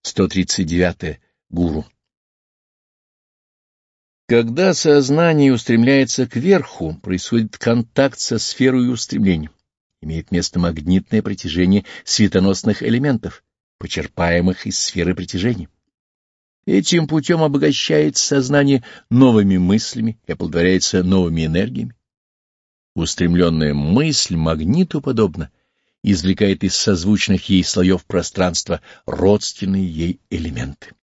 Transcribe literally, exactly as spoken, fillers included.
сто тридцать девять. Гуру. Когда сознание устремляется кверху, происходит контакт со сферой устремления. Имеет место магнитное притяжение светоносных элементов, почерпаемых из сферы притяжения. Этим путем обогащается сознание новыми мыслями и оплодотворяется новыми энергиями. Устремленная мысль магниту подобна, извлекает из созвучных ей слоев пространства родственные ей элементы.